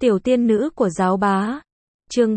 Tiểu tiên nữ của giáo bá. Chương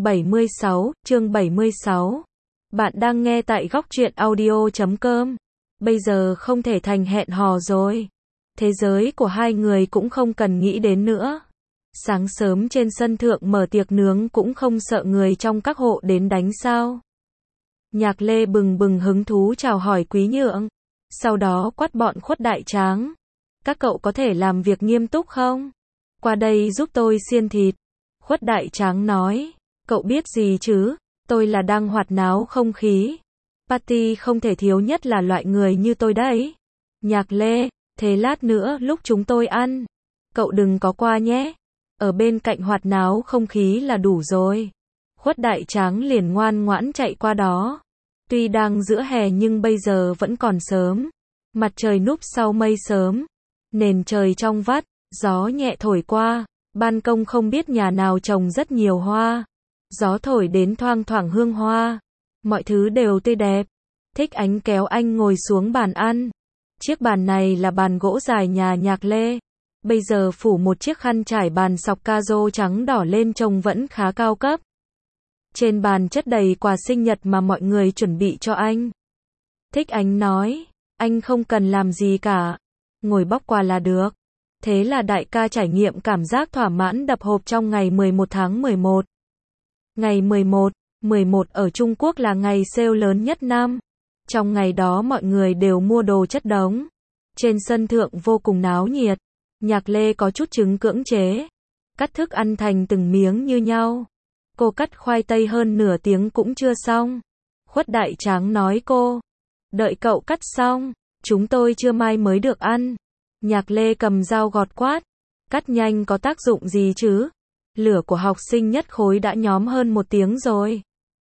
76. Bạn đang nghe tại góc truyện audio.com. Bây giờ không thể thành hẹn hò rồi. Thế giới của hai người cũng không cần nghĩ đến nữa. Sáng sớm trên sân thượng mở tiệc nướng cũng không sợ người trong các hộ đến đánh sao. Nhạc Lê bừng bừng hứng thú chào hỏi Quý Nhượng. Sau đó quát bọn Khuất Đại Tráng. Các cậu có thể làm việc nghiêm túc không? Qua đây giúp tôi xiên thịt. Khuất Đại Tráng nói. Cậu biết gì chứ? Tôi là đang hoạt náo không khí. Party không thể thiếu nhất là loại người như tôi đấy. Nhạc Lê, thế lát nữa lúc chúng tôi ăn, cậu đừng có qua nhé. Ở bên cạnh hoạt náo không khí là đủ rồi. Khuất Đại Tráng liền ngoan ngoãn chạy qua đó. Tuy đang giữa hè nhưng bây giờ vẫn còn sớm. Mặt trời núp sau mây sớm. Nền trời trong vắt, gió nhẹ thổi qua. Ban công không biết nhà nào trồng rất nhiều hoa. Gió thổi đến thoang thoảng hương hoa. Mọi thứ đều tươi đẹp. Thích Ánh kéo anh ngồi xuống bàn ăn. Chiếc bàn này là bàn gỗ dài nhà Nhạc Lê. Bây giờ phủ một chiếc khăn trải bàn sọc ca-rô trắng đỏ lên trông vẫn khá cao cấp. Trên bàn chất đầy quà sinh nhật mà mọi người chuẩn bị cho anh. Thích Ánh nói, anh không cần làm gì cả. Ngồi bóc quà là được. Thế là đại ca trải nghiệm cảm giác thỏa mãn đập hộp trong ngày 11 tháng 11. Ngày 11 ở Trung Quốc là ngày sale lớn nhất năm. Trong ngày đó mọi người đều mua đồ chất đống. Trên sân thượng vô cùng náo nhiệt. Nhạc Lê có chút chứng cưỡng chế. Cắt thức ăn thành từng miếng như nhau. Cô cắt khoai tây hơn nửa tiếng cũng chưa xong. Khuất Đại Tráng nói cô. Đợi cậu cắt xong, chúng tôi trưa mai mới được ăn. Nhạc Lê cầm dao gọt quát. Cắt nhanh có tác dụng gì chứ? Lửa của học sinh nhất khối đã nhóm hơn 1 tiếng rồi.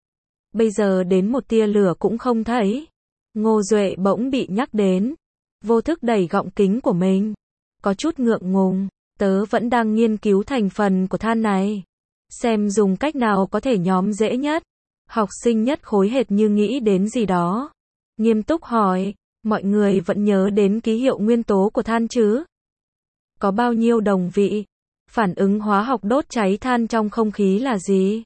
Bây giờ đến một tia lửa cũng không thấy. Ngô Duệ bỗng bị nhắc đến. Vô thức đẩy gọng kính của mình. Có chút ngượng ngùng. Tớ vẫn đang nghiên cứu thành phần của than này. Xem dùng cách nào có thể nhóm dễ nhất. Học sinh nhất khối hệt như nghĩ đến gì đó. Nghiêm túc hỏi. Mọi người vẫn nhớ đến ký hiệu nguyên tố của than chứ? Có bao nhiêu đồng vị? Phản ứng hóa học đốt cháy than trong không khí là gì?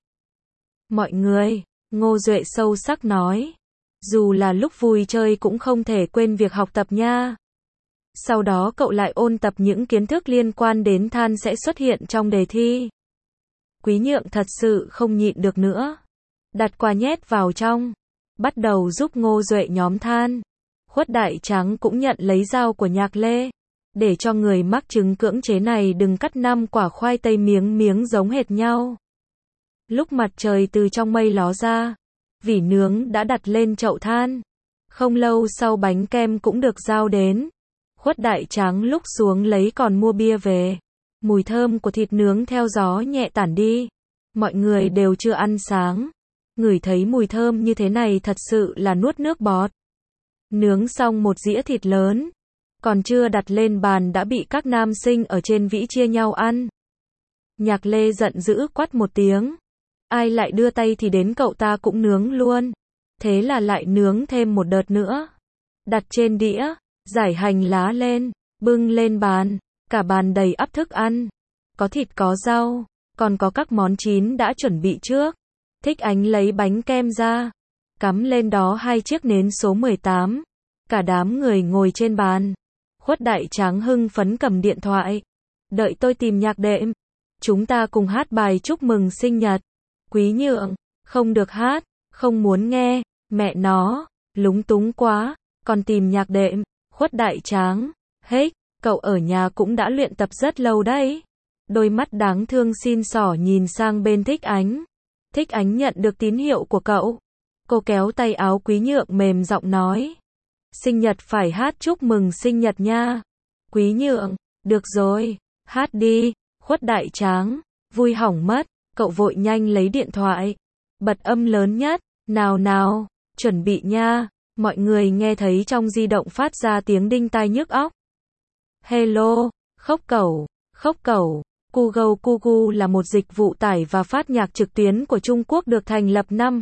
Mọi người, Ngô Duệ sâu sắc nói. Dù là lúc vui chơi cũng không thể quên việc học tập nha. Sau đó cậu lại ôn tập những kiến thức liên quan đến than sẽ xuất hiện trong đề thi. Quý Nhượng thật sự không nhịn được nữa. Đặt quà nhét vào trong. Bắt đầu giúp Ngô Duệ nhóm than. Khuất Đại Tráng cũng nhận lấy dao của Nhạc Lê. Để cho người mắc chứng cưỡng chế này đừng cắt 5 quả khoai tây miếng giống hệt nhau. Lúc mặt trời từ trong mây ló ra, vỉ nướng đã đặt lên chậu than. Không lâu sau bánh kem cũng được giao đến. Khuất Đại Tráng lúc xuống lấy còn mua bia về. Mùi thơm của thịt nướng theo gió nhẹ tản đi. Mọi người đều chưa ăn sáng. Ngửi thấy mùi thơm như thế này thật sự là nuốt nước bọt. Nướng xong một dĩa thịt lớn. Còn chưa đặt lên bàn đã bị các nam sinh ở trên vĩ chia nhau ăn. Nhạc Lê giận dữ quát một tiếng. Ai lại đưa tay thì đến cậu ta cũng nướng luôn. Thế là lại nướng thêm một đợt nữa. Đặt trên đĩa, rải hành lá lên, bưng lên bàn. Cả bàn đầy ắp thức ăn. Có thịt có rau, còn có các món chín đã chuẩn bị trước. Thích Ánh lấy bánh kem ra. Cắm lên đó 2 chiếc nến số 18. Cả đám người ngồi trên bàn. Khuất Đại Tráng hưng phấn cầm điện thoại. Đợi tôi tìm nhạc đệm. Chúng ta cùng hát bài chúc mừng sinh nhật. Quý Nhượng, không được hát, không muốn nghe. Mẹ nó, lúng túng quá. Còn tìm nhạc đệm. Khuất Đại Tráng, hết, cậu ở nhà cũng đã luyện tập rất lâu đấy. Đôi mắt đáng thương xin xỏ nhìn sang bên Thích Ánh. Thích Ánh nhận được tín hiệu của cậu. Cô kéo tay áo Quý Nhượng mềm giọng nói. Sinh nhật phải hát chúc mừng sinh nhật nha. Quý Nhượng, được rồi, hát đi. Khuất Đại Tráng, vui hỏng mất. Cậu vội nhanh lấy điện thoại. Bật âm lớn nhất. Nào, chuẩn bị nha. Mọi người nghe thấy trong di động phát ra tiếng đinh tai nhức óc. Hello, khóc cẩu. Kugou là một dịch vụ tải và phát nhạc trực tuyến của Trung Quốc được thành lập năm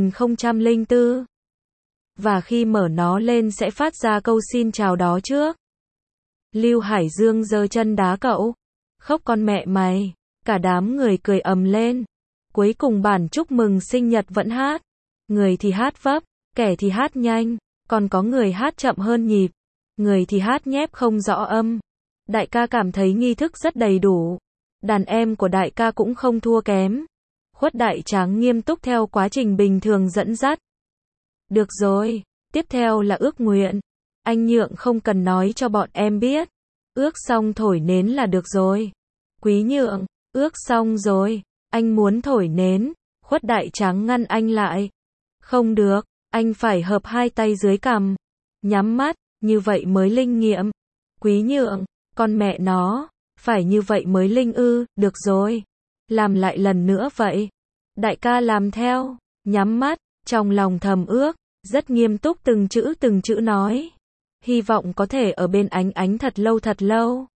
2004. Và khi mở nó lên sẽ phát ra câu xin chào đó trước. Lưu Hải Dương giơ chân đá cậu. Khóc con mẹ mày. Cả đám người cười ầm lên. Cuối cùng bản chúc mừng sinh nhật vẫn hát. Người thì hát vấp, kẻ thì hát nhanh, còn có người hát chậm hơn nhịp. Người thì hát nhép không rõ âm. Đại ca cảm thấy nghi thức rất đầy đủ. Đàn em của đại ca cũng không thua kém. Khuất Đại Tráng nghiêm túc theo quá trình bình thường dẫn dắt. Được rồi, tiếp theo là ước nguyện. Anh Nhượng không cần nói cho bọn em biết. Ước xong thổi nến là được rồi. Quý Nhượng, ước xong rồi, anh muốn thổi nến. Khuất Đại Tráng ngăn anh lại. Không được, anh phải hợp hai tay dưới cằm. Nhắm mắt, như vậy mới linh nghiệm. Quý Nhượng, con mẹ nó, phải như vậy mới linh ư, được rồi. Làm lại lần nữa vậy. Đại ca làm theo, nhắm mắt, trong lòng thầm ước, rất nghiêm túc từng chữ nói. Hy vọng có thể ở bên ánh thật lâu.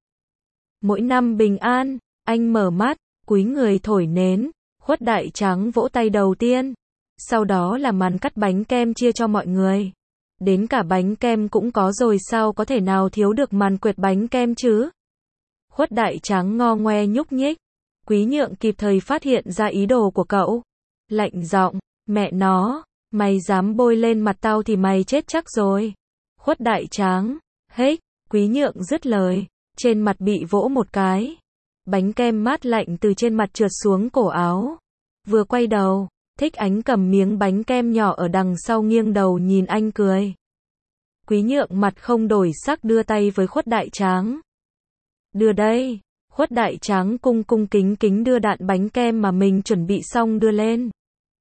Mỗi năm bình an, anh mở mắt, cúi người thổi nến, Khuất Đại Tráng vỗ tay đầu tiên. Sau đó là màn cắt bánh kem chia cho mọi người. Đến cả bánh kem cũng có rồi sao có thể nào thiếu được màn quệt bánh kem chứ? Khuất Đại Tráng ngo ngoe nhúc nhích. Quý Nhượng kịp thời phát hiện ra ý đồ của cậu. Lạnh giọng, mẹ nó, mày dám bôi lên mặt tao thì mày chết chắc rồi. Khuất Đại Tráng, hếch, Quý Nhượng dứt lời, trên mặt bị vỗ một cái. Bánh kem mát lạnh từ trên mặt trượt xuống cổ áo. Vừa quay đầu, Thích Ánh cầm miếng bánh kem nhỏ ở đằng sau nghiêng đầu nhìn anh cười. Quý Nhượng mặt không đổi sắc đưa tay với Khuất Đại Tráng. Đưa đây. Khuất Đại Tráng cung kính đưa đạn bánh kem mà mình chuẩn bị xong đưa lên.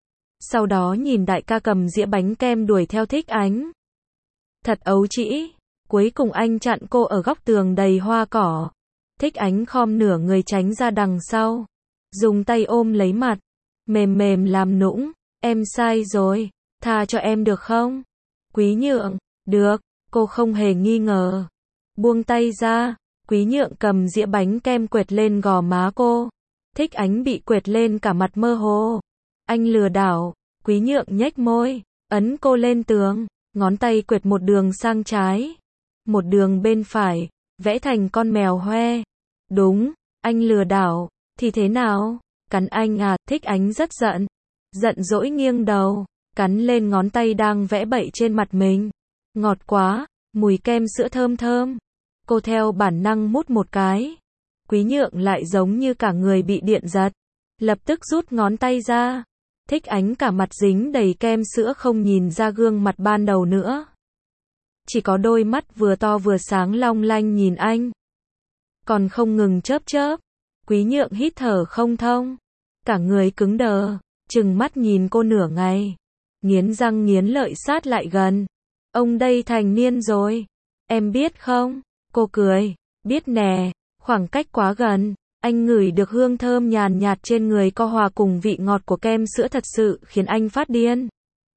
Sau đó nhìn đại ca cầm dĩa bánh kem đuổi theo Thích Ánh. Thật ấu trĩ. Cuối cùng anh chặn cô ở góc tường đầy hoa cỏ. Thích Ánh khom nửa người tránh ra đằng sau. Dùng tay ôm lấy mặt. Mềm làm nũng. Em sai rồi. Tha cho em được không? Quý Nhượng. Được. Cô không hề nghi ngờ. Buông tay ra. Quý Nhượng cầm dĩa bánh kem quệt lên gò má cô. Thích Ánh bị quệt lên cả mặt mơ hồ. Anh lừa đảo. Quý Nhượng nhếch môi, ấn cô lên tường, ngón tay quệt một đường sang trái, một đường bên phải, vẽ thành con mèo hoe. Đúng, anh lừa đảo, thì thế nào? Cắn anh à? Thích Ánh rất giận. Giận dỗi nghiêng đầu, cắn lên ngón tay đang vẽ bậy trên mặt mình. Ngọt quá, mùi kem sữa thơm. Cô theo bản năng mút một cái. Quý Nhượng lại giống như cả người bị điện giật. Lập tức rút ngón tay ra. Thích Ánh cả mặt dính đầy kem sữa không nhìn ra gương mặt ban đầu nữa. Chỉ có đôi mắt vừa to vừa sáng long lanh nhìn anh. Còn không ngừng chớp. Quý Nhượng hít thở không thông. Cả người cứng đờ, trừng mắt nhìn cô nửa ngày. Nghiến răng nghiến lợi sát lại gần. Ông đây thành niên rồi. Em biết không? Cô cười. Biết nè, khoảng cách quá gần. Anh ngửi được hương thơm nhàn nhạt trên người cô hòa cùng vị ngọt của kem sữa thật sự khiến anh phát điên.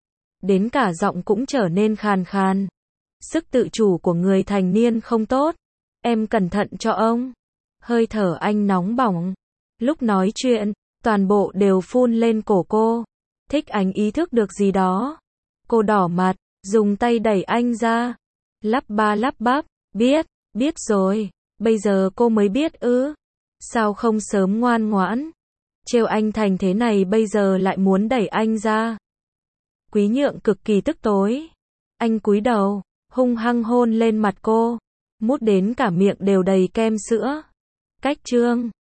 Đến cả giọng cũng trở nên khàn. Sức tự chủ của người thành niên không tốt. Em cẩn thận cho ông. Hơi thở anh nóng bỏng. Lúc nói chuyện, toàn bộ đều phun lên cổ cô. Thích Ánh ý thức được gì đó. Cô đỏ mặt, dùng tay đẩy anh ra. Lắp bắp, biết rồi. Bây giờ cô mới biết ư? Sao không sớm ngoan ngoãn? Trêu anh thành thế này bây giờ lại muốn đẩy anh ra. Quý Nhượng cực kỳ tức tối. Anh cúi đầu, hung hăng hôn lên mặt cô. Mút đến cả miệng đều đầy kem sữa. Cách chương